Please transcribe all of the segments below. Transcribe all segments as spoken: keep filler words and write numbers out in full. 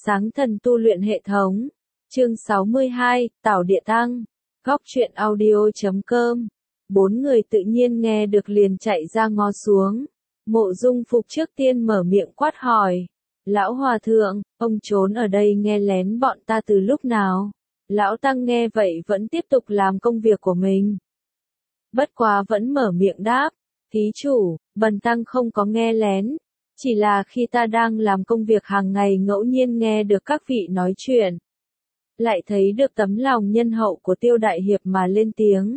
Sáng thần tu luyện hệ thống. Chương sáu mươi hai, Tảo Địa Tăng. Góc truyện audio chấm com. Bốn người tự nhiên nghe được liền chạy ra ngó xuống. Mộ Dung Phục trước tiên mở miệng quát hỏi. Lão Hòa Thượng, ông trốn ở đây nghe lén bọn ta từ lúc nào? Lão Tăng nghe vậy vẫn tiếp tục làm công việc của mình. Bất quá vẫn mở miệng đáp. Thí chủ, bần Tăng không có nghe lén. Chỉ là khi ta đang làm công việc hàng ngày ngẫu nhiên nghe được các vị nói chuyện. Lại thấy được tấm lòng nhân hậu của Tiêu Đại Hiệp mà lên tiếng.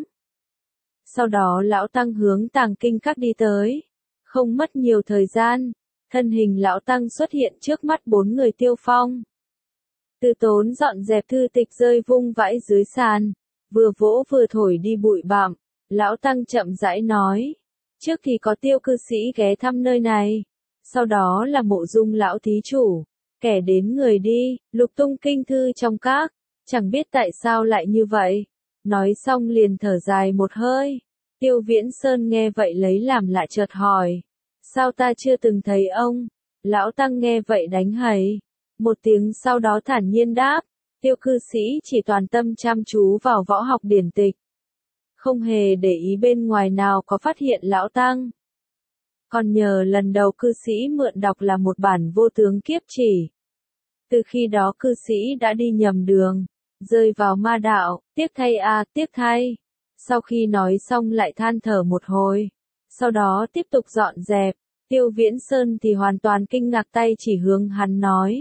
Sau đó Lão Tăng hướng Tàng Kinh Các đi tới. Không mất nhiều thời gian, thân hình Lão Tăng xuất hiện trước mắt bốn người Tiêu Phong. Từ Tốn dọn dẹp thư tịch rơi vung vãi dưới sàn, vừa vỗ vừa thổi đi bụi bặm. Lão Tăng chậm rãi nói. Trước thì có Tiêu cư sĩ ghé thăm nơi này. Sau đó là Mộ Dung lão thí chủ, kẻ đến người đi, lục tung kinh thư trong các, chẳng biết tại sao lại như vậy. Nói xong liền thở dài một hơi. Tiêu Viễn Sơn nghe vậy lấy làm lạ chợt hỏi. Sao ta chưa từng thấy ông? Lão Tăng nghe vậy đánh hầy. Một tiếng sau đó thản nhiên đáp. Tiêu cư sĩ chỉ toàn tâm chăm chú vào võ học điển tịch. Không hề để ý bên ngoài nào có phát hiện Lão Tăng. Còn nhờ lần đầu cư sĩ mượn đọc là một bản vô tướng kiếp chỉ. Từ khi đó cư sĩ đã đi nhầm đường, rơi vào ma đạo, tiếc thay a, tiếc thay. Sau khi nói xong lại than thở một hồi, sau đó tiếp tục dọn dẹp. Tiêu Viễn Sơn thì hoàn toàn kinh ngạc tay chỉ hướng hắn nói.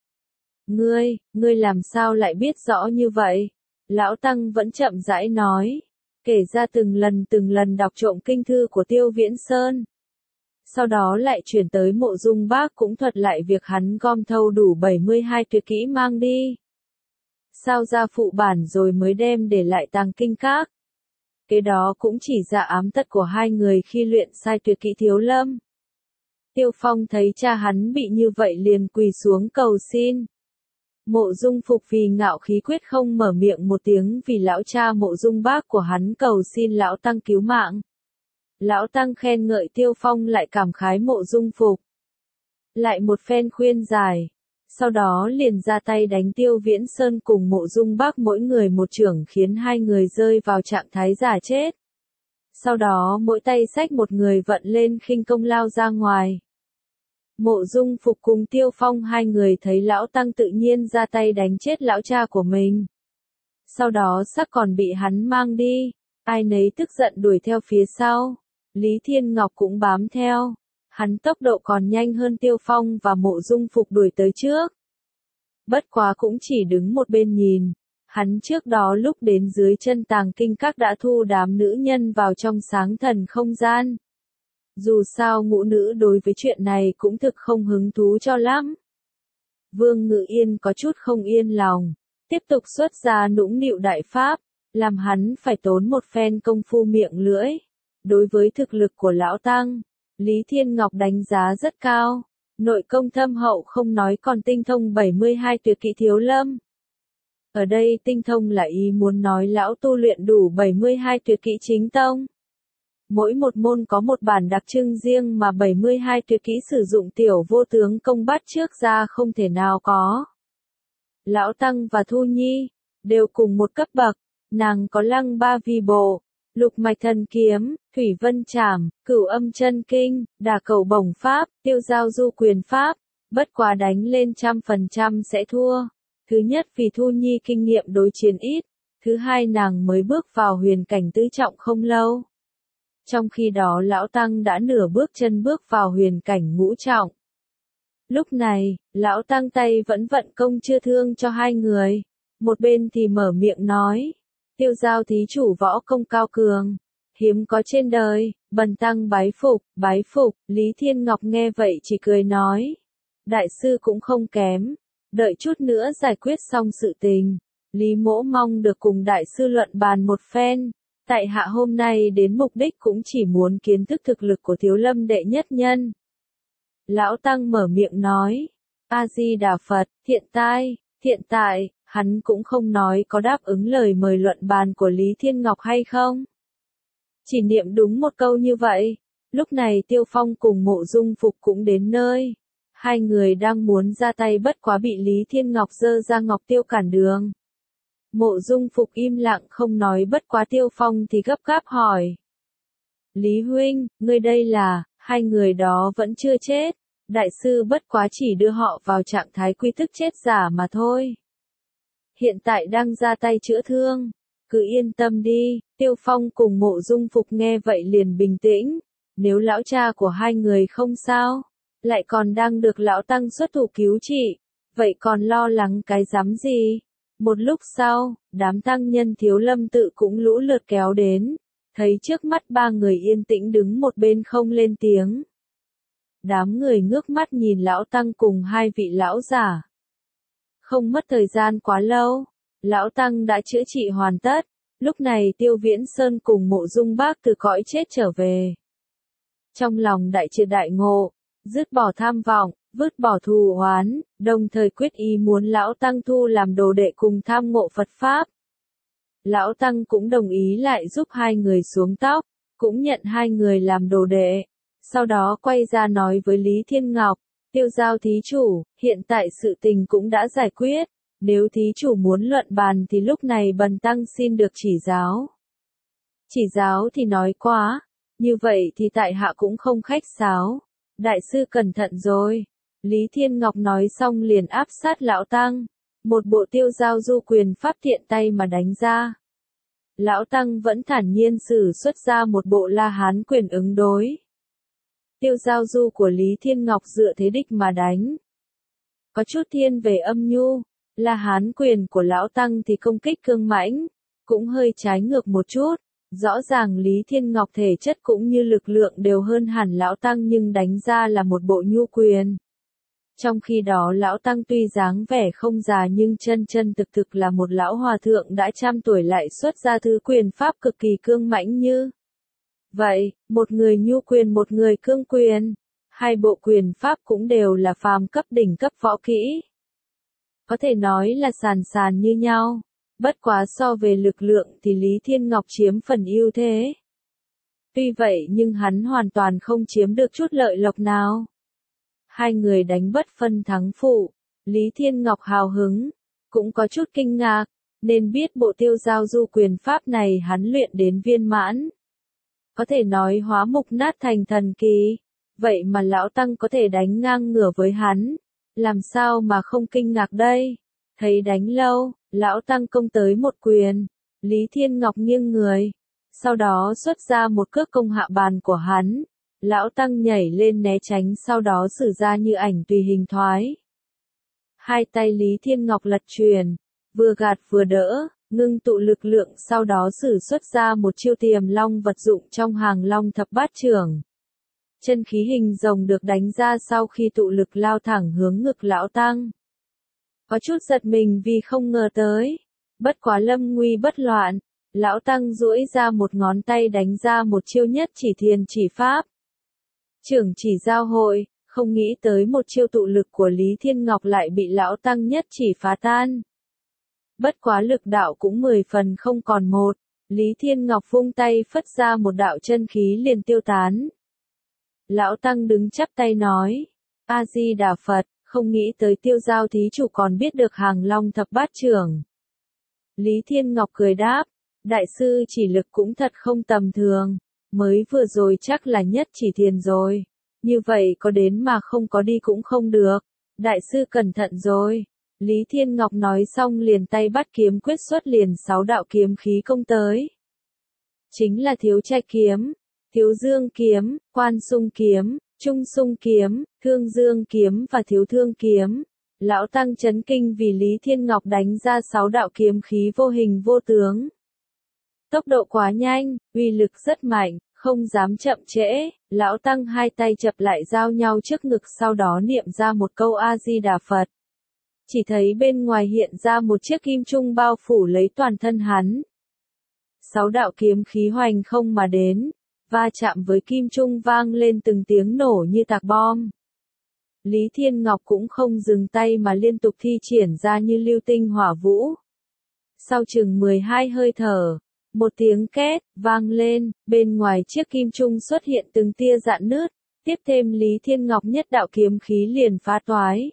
Ngươi, ngươi làm sao lại biết rõ như vậy? Lão Tăng vẫn chậm rãi nói, kể ra từng lần từng lần đọc trộm kinh thư của Tiêu Viễn Sơn. Sau đó lại chuyển tới Mộ Dung Bác cũng thuật lại việc hắn gom thâu đủ bảy mươi hai tuyệt kỹ mang đi. Sao ra phụ bản rồi mới đem để lại Tàng Kinh Các. Cái đó cũng chỉ ra ám tật của hai người khi luyện sai tuyệt kỹ Thiếu Lâm. Tiêu Phong thấy cha hắn bị như vậy liền quỳ xuống cầu xin. Mộ Dung Phục vì ngạo khí quyết không mở miệng một tiếng vì lão cha Mộ Dung Bác của hắn cầu xin Lão Tăng cứu mạng. Lão Tăng khen ngợi Tiêu Phong lại cảm khái Mộ Dung Phục. Lại một phen khuyên giải. Sau đó liền ra tay đánh Tiêu Viễn Sơn cùng Mộ Dung Bác mỗi người một chưởng khiến hai người rơi vào trạng thái giả chết. Sau đó mỗi tay xách một người vận lên khinh công lao ra ngoài. Mộ Dung Phục cùng Tiêu Phong hai người thấy Lão Tăng tự nhiên ra tay đánh chết lão cha của mình. Sau đó xác còn bị hắn mang đi. Ai nấy tức giận đuổi theo phía sau. Lý Thiên Ngọc cũng bám theo. Hắn tốc độ còn nhanh hơn Tiêu Phong và Mộ Dung Phục đuổi tới trước. Bất quá cũng chỉ đứng một bên nhìn. Hắn trước đó lúc đến dưới chân Tàng Kinh Các đã thu đám nữ nhân vào trong sáng thần không gian. Dù sao ngũ nữ đối với chuyện này cũng thực không hứng thú cho lắm. Vương Ngự Yên có chút không yên lòng. Tiếp tục xuất ra nũng nịu đại pháp. Làm hắn phải tốn một phen công phu miệng lưỡi. Đối với thực lực của Lão Tăng, Lý Thiên Ngọc đánh giá rất cao. Nội công thâm hậu không nói còn tinh thông bảy mươi hai tuyệt kỹ Thiếu Lâm. Ở đây tinh thông là ý muốn nói lão tu luyện đủ bảy mươi hai tuyệt kỹ chính tông. Mỗi một môn có một bản đặc trưng riêng mà bảy mươi hai tuyệt kỹ sử dụng tiểu vô tướng công bắt trước ra không thể nào có. Lão Tăng và Thu Nhi đều cùng một cấp bậc, nàng có Lăng Ba Vi Bộ, Lục Mạch Thần Kiếm, Thủy Vân Trảm, Cửu Âm Chân Kinh, Đả Cầu Bổng Pháp, Tiêu Giao Du Quyền Pháp, bất quá đánh lên trăm phần trăm sẽ thua. Thứ nhất vì Thu Nhi kinh nghiệm đối chiến ít, thứ hai nàng mới bước vào huyền cảnh tứ trọng không lâu. Trong khi đó Lão Tăng đã nửa bước chân bước vào huyền cảnh ngũ trọng. Lúc này, Lão Tăng tay vẫn vận công chữa thương cho hai người, một bên thì mở miệng nói. Tiêu Giao thí chủ võ công cao cường, hiếm có trên đời, bần tăng bái phục, bái phục. Lý Thiên Ngọc nghe vậy chỉ cười nói. Đại sư cũng không kém, đợi chút nữa giải quyết xong sự tình. Lý Mỗ mong được cùng đại sư luận bàn một phen. Tại hạ hôm nay đến mục đích cũng chỉ muốn kiến thức thực lực của Thiếu Lâm đệ nhất nhân. Lão Tăng mở miệng nói. A-di-đà Phật, hiện tại, hiện tại. Hắn cũng không nói có đáp ứng lời mời luận bàn của Lý Thiên Ngọc hay không. Chỉ niệm đúng một câu như vậy. Lúc này Tiêu Phong cùng Mộ Dung Phục cũng đến nơi. Hai người đang muốn ra tay bất quá bị Lý Thiên Ngọc giơ ra ngọc tiêu cản đường. Mộ Dung Phục im lặng không nói bất quá Tiêu Phong thì gấp gáp hỏi. Lý huynh, ngươi đây là, hai người đó vẫn chưa chết. Đại sư bất quá chỉ đưa họ vào trạng thái quy thức chết giả mà thôi. Hiện tại đang ra tay chữa thương. Cứ yên tâm đi, Tiêu Phong cùng Mộ Dung Phục nghe vậy liền bình tĩnh. Nếu lão cha của hai người không sao, lại còn đang được lão tăng xuất thủ cứu trị, vậy còn lo lắng cái rắm gì? Một lúc sau, đám tăng nhân Thiếu Lâm tự cũng lũ lượt kéo đến, thấy trước mắt ba người yên tĩnh đứng một bên không lên tiếng. Đám người ngước mắt nhìn lão tăng cùng hai vị lão giả. Không mất thời gian quá lâu, lão tăng đã chữa trị hoàn tất, lúc này Tiêu Viễn Sơn cùng Mộ Dung Bác từ cõi chết trở về. Trong lòng đại triệt đại ngộ, dứt bỏ tham vọng, vứt bỏ thù oán, đồng thời quyết ý muốn lão tăng thu làm đồ đệ cùng tham ngộ Phật Pháp. Lão tăng cũng đồng ý lại giúp hai người xuống tóc, cũng nhận hai người làm đồ đệ. Sau đó quay ra nói với Lý Thiên Ngọc, Tiêu giao thí chủ, hiện tại sự tình cũng đã giải quyết, nếu thí chủ muốn luận bàn thì lúc này bần tăng xin được chỉ giáo. Chỉ giáo thì nói quá, như vậy thì tại hạ cũng không khách sáo. Đại sư cẩn thận rồi. Lý Thiên Ngọc nói xong liền áp sát lão tăng, một bộ tiêu giao du quyền pháp tiện tay mà đánh ra. Lão tăng vẫn thản nhiên sử xuất ra một bộ La Hán quyền ứng đối. Tiêu giao du của Lý Thiên Ngọc dựa thế đích mà đánh. Có chút thiên về âm nhu, La Hán quyền của lão tăng thì công kích cương mãnh, cũng hơi trái ngược một chút. Rõ ràng Lý Thiên Ngọc thể chất cũng như lực lượng đều hơn hẳn lão tăng nhưng đánh ra là một bộ nhu quyền. Trong khi đó lão tăng tuy dáng vẻ không già nhưng chân chân thực thực là một lão hòa thượng đã trăm tuổi lại xuất ra thứ quyền pháp cực kỳ cương mãnh như. Vậy, một người nhu quyền một người cương quyền, hai bộ quyền pháp cũng đều là phàm cấp đỉnh cấp võ kỹ. Có thể nói là sàn sàn như nhau. Bất quá so về lực lượng thì Lý Thiên Ngọc chiếm phần ưu thế. Tuy vậy nhưng hắn hoàn toàn không chiếm được chút lợi lộc nào. Hai người đánh bất phân thắng phụ, Lý Thiên Ngọc hào hứng, cũng có chút kinh ngạc, nên biết bộ tiêu giao du quyền pháp này hắn luyện đến viên mãn. Có thể nói hóa mục nát thành thần kỳ, vậy mà lão tăng có thể đánh ngang ngửa với hắn, làm sao mà không kinh ngạc đây? Thấy đánh lâu, lão tăng công tới một quyền, Lý Thiên Ngọc nghiêng người, sau đó xuất ra một cước công hạ bàn của hắn, lão tăng nhảy lên né tránh sau đó sử ra như ảnh tùy hình thoái. Hai tay Lý Thiên Ngọc lật truyền, vừa gạt vừa đỡ, ngưng tụ lực lượng sau đó sử xuất ra một chiêu tiềm long vật dụng trong hàng long thập bát trưởng. Chân khí hình rồng được đánh ra sau khi tụ lực lao thẳng hướng ngực lão tăng. Có chút giật mình vì không ngờ tới. Bất quá lâm nguy bất loạn, lão tăng duỗi ra một ngón tay đánh ra một chiêu nhất chỉ thiền chỉ pháp. Trưởng chỉ giao hội, không nghĩ tới một chiêu tụ lực của Lý Thiên Ngọc lại bị lão tăng nhất chỉ phá tan. Bất quá lực đạo cũng mười phần không còn một, Lý Thiên Ngọc vung tay phất ra một đạo chân khí liền tiêu tán. Lão tăng đứng chắp tay nói, A-di-đà Phật. Không nghĩ tới tiêu giao thí chủ còn biết được hàng long thập bát trưởng. Lý Thiên Ngọc cười đáp, đại sư chỉ lực cũng thật không tầm thường, mới vừa rồi chắc là nhất chỉ thiền rồi, như vậy có đến mà không có đi cũng không được, đại sư cẩn thận rồi. Lý Thiên Ngọc nói xong liền tay bắt kiếm quyết xuất liền sáu đạo kiếm khí công tới. Chính là thiếu trai kiếm, thiếu dương kiếm, quan sung kiếm, trung sung kiếm, thương dương kiếm và thiếu thương kiếm. Lão tăng chấn kinh vì Lý Thiên Ngọc đánh ra sáu đạo kiếm khí vô hình vô tướng. Tốc độ quá nhanh, uy lực rất mạnh, không dám chậm trễ. Lão tăng hai tay chập lại giao nhau trước ngực sau đó niệm ra một câu A-di-đà Phật. Chỉ thấy bên ngoài hiện ra một chiếc kim trung bao phủ lấy toàn thân hắn. Sáu đạo kiếm khí hoành không mà đến, va chạm với kim trung vang lên từng tiếng nổ như tạc bom. Lý Thiên Ngọc cũng không dừng tay mà liên tục thi triển ra như lưu tinh hỏa vũ. Sau chừng mười hai hơi thở, một tiếng két vang lên, bên ngoài chiếc kim trung xuất hiện từng tia rạn nứt, Tiếp thêm Lý Thiên Ngọc nhất đạo kiếm khí liền phá toái.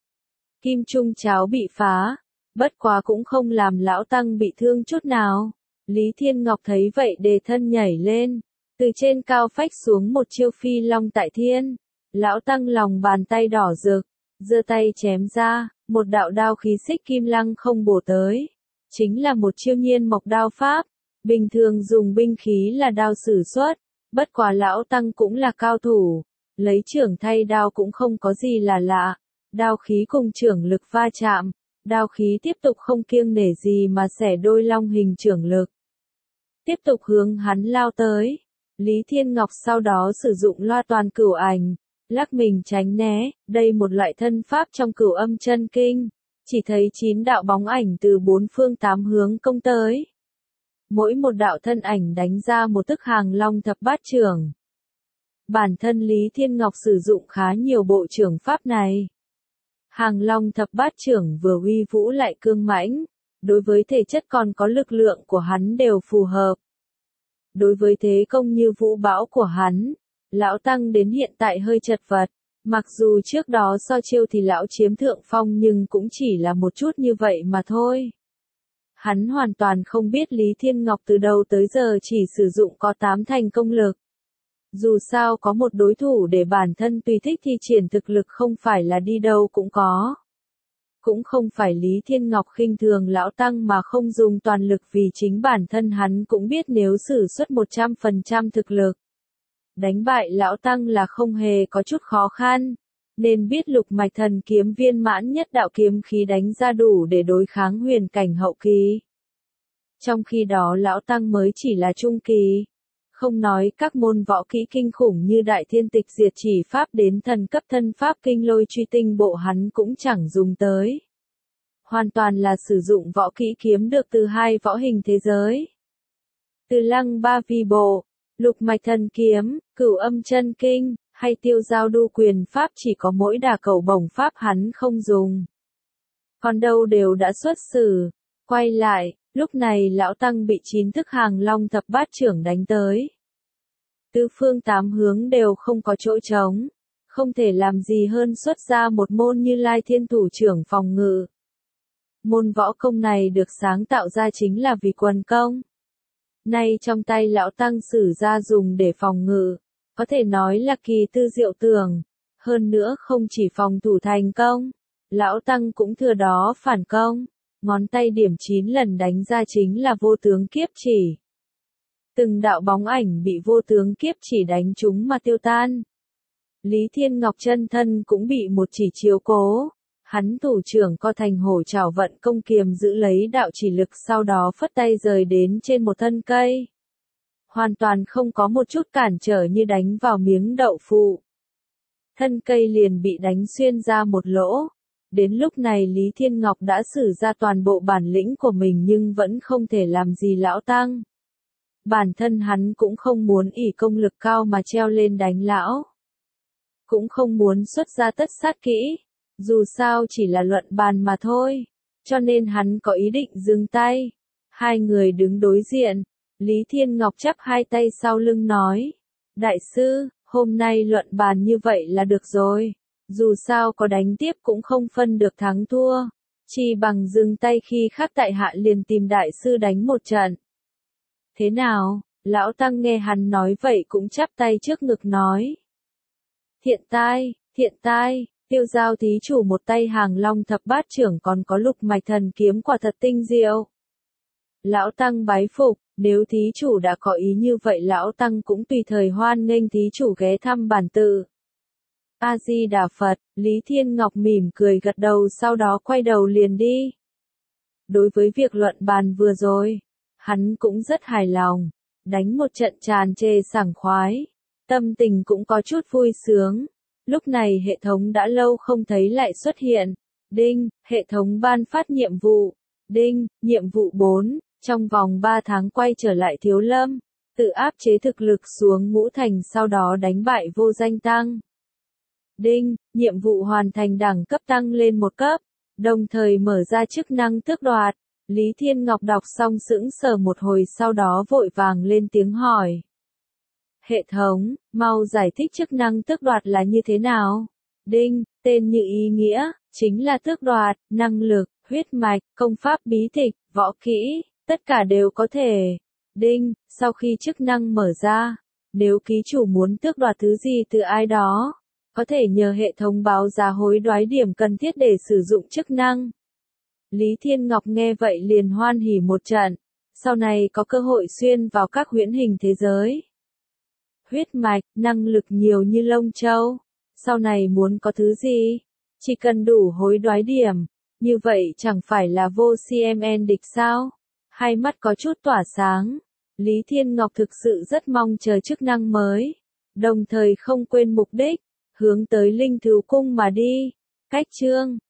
Kim trung cháo bị phá, bất quá cũng không làm lão tăng bị thương chút nào. Lý Thiên Ngọc thấy vậy đề thân nhảy lên, từ trên cao phách xuống một chiêu phi long tại thiên. Lão tăng lòng bàn tay đỏ rực, giơ tay chém ra, một đạo đao khí xích kim lăng không bổ tới. Chính là một chiêu nhiên mộc đao pháp, bình thường dùng binh khí là đao sử xuất, bất quá lão tăng cũng là cao thủ, lấy trưởng thay đao cũng không có gì là lạ. Đao khí cùng trưởng lực va chạm, đao khí tiếp tục không kiêng nể gì mà xẻ đôi long hình trưởng lực. Tiếp tục hướng hắn lao tới. Lý Thiên Ngọc sau đó sử dụng loa toàn cửu ảnh, lắc mình tránh né, đây một loại thân pháp trong cửu âm chân kinh. Chỉ thấy chín đạo bóng ảnh từ bốn phương tám hướng công tới. Mỗi một đạo thân ảnh đánh ra một tức hàng long thập bát trưởng. Bản thân Lý Thiên Ngọc sử dụng khá nhiều bộ trưởng pháp này. Hàng long thập bát trưởng vừa uy vũ lại cương mãnh, đối với thể chất còn có lực lượng của hắn đều phù hợp. Đối với thế công như vũ bão của hắn, lão tăng đến hiện tại hơi chật vật, mặc dù trước đó so chiêu thì lão chiếm thượng phong nhưng cũng chỉ là một chút như vậy mà thôi. Hắn hoàn toàn không biết Lý Thiên Ngọc từ đầu tới giờ chỉ sử dụng có tám thành công lực. Dù sao có một đối thủ để bản thân tùy thích thi triển thực lực không phải là đi đâu cũng có. Cũng không phải Lý Thiên Ngọc khinh thường lão tăng mà không dùng toàn lực vì chính bản thân hắn cũng biết nếu sử xuất một trăm phần trăm thực lực. Đánh bại lão tăng là không hề có chút khó khăn, nên biết lục mạch thần kiếm viên mãn nhất đạo kiếm khí đánh ra đủ để đối kháng huyền cảnh hậu kỳ. Trong khi đó lão tăng mới chỉ là trung kỳ. Không nói các môn võ kỹ kinh khủng như đại thiên tịch diệt chỉ pháp đến thần cấp thân pháp kinh lôi truy tinh bộ hắn cũng chẳng dùng tới. Hoàn toàn là sử dụng võ kỹ kiếm được từ hai võ hình thế giới. Từ lăng ba vi bộ, lục mạch thần kiếm, cửu âm chân kinh, hay tiêu giao đu quyền pháp chỉ có mỗi đà cầu bổng pháp hắn không dùng. Còn đâu đều đã xuất xử, quay lại. Lúc này lão tăng bị chín thức hàng long thập bát trưởng đánh tới. Tứ phương tám hướng đều không có chỗ trống, không thể làm gì hơn xuất ra một môn Như Lai Thiên Thủ trưởng phòng ngự. Môn võ công này được sáng tạo ra chính là vì quần công. Nay trong tay lão tăng sử ra dùng để phòng ngự, có thể nói là kỳ tư diệu tưởng, hơn nữa không chỉ phòng thủ thành công, lão tăng cũng thừa đó phản công. Ngón tay điểm chín lần đánh ra chính là vô tướng kiếp chỉ. Từng đạo bóng ảnh bị vô tướng kiếp chỉ đánh trúng mà tiêu tan. Lý Thiên Ngọc chân thân cũng bị một chỉ chiếu cố. Hắn thủ trưởng co thành hổ trảo vận công kiềm giữ lấy đạo chỉ lực sau đó phất tay rời đến trên một thân cây. Hoàn toàn không có một chút cản trở như đánh vào miếng đậu phụ. Thân cây liền bị đánh xuyên ra một lỗ. Đến lúc này Lý Thiên Ngọc đã sử ra toàn bộ bản lĩnh của mình nhưng vẫn không thể làm gì lão tăng. Bản thân hắn cũng không muốn ỷ công lực cao mà treo lên đánh lão. Cũng không muốn xuất ra tất sát kỹ, dù sao chỉ là luận bàn mà thôi, cho nên hắn có ý định dừng tay. Hai người đứng đối diện, Lý Thiên Ngọc chắp hai tay sau lưng nói, đại sư, hôm nay luận bàn như vậy là được rồi. Dù sao có đánh tiếp cũng không phân được thắng thua, chỉ bằng dừng tay khi khác tại hạ liền tìm đại sư đánh một trận. Thế nào, lão tăng nghe hắn nói vậy cũng chắp tay trước ngực nói. Thiện tai, thiện tai, tiêu giao thí chủ một tay hàng long thập bát trưởng còn có lục mạch thần kiếm quả thật tinh diệu. Lão tăng bái phục, nếu thí chủ đã có ý như vậy lão tăng cũng tùy thời hoan nghênh thí chủ ghé thăm bản tự. A-di-đà Phật, Lý Thiên Ngọc mỉm cười gật đầu sau đó quay đầu liền đi. Đối với việc luận bàn vừa rồi, hắn cũng rất hài lòng, đánh một trận tràn trề sảng khoái, tâm tình cũng có chút vui sướng. Lúc này hệ thống đã lâu không thấy lại xuất hiện. Đinh, hệ thống ban phát nhiệm vụ. Đinh, nhiệm vụ bốn, trong vòng ba tháng quay trở lại Thiếu Lâm, tự áp chế thực lực xuống ngũ thành sau đó đánh bại Vô Danh Tăng. Đinh, nhiệm vụ hoàn thành đẳng cấp tăng lên một cấp, đồng thời mở ra chức năng tước đoạt. Lý Thiên Ngọc đọc xong sững sờ một hồi sau đó vội vàng lên tiếng hỏi. Hệ thống, mau giải thích chức năng tước đoạt là như thế nào? Đinh, tên như ý nghĩa, chính là tước đoạt, năng lực, huyết mạch, công pháp bí tịch, võ kỹ, tất cả đều có thể. Đinh, sau khi chức năng mở ra, nếu ký chủ muốn tước đoạt thứ gì từ ai đó, có thể nhờ hệ thống báo giá hối đoái điểm cần thiết để sử dụng chức năng. Lý Thiên Ngọc nghe vậy liền hoan hỉ một trận, sau này có cơ hội xuyên vào các huyễn hình thế giới. Huyết mạch, năng lực nhiều như lông châu, sau này muốn có thứ gì, chỉ cần đủ hối đoái điểm, như vậy chẳng phải là vô CMN địch sao? Hai mắt có chút tỏa sáng, Lý Thiên Ngọc thực sự rất mong chờ chức năng mới, đồng thời không quên mục đích, hướng tới Linh Thú Cung mà đi. Cách chương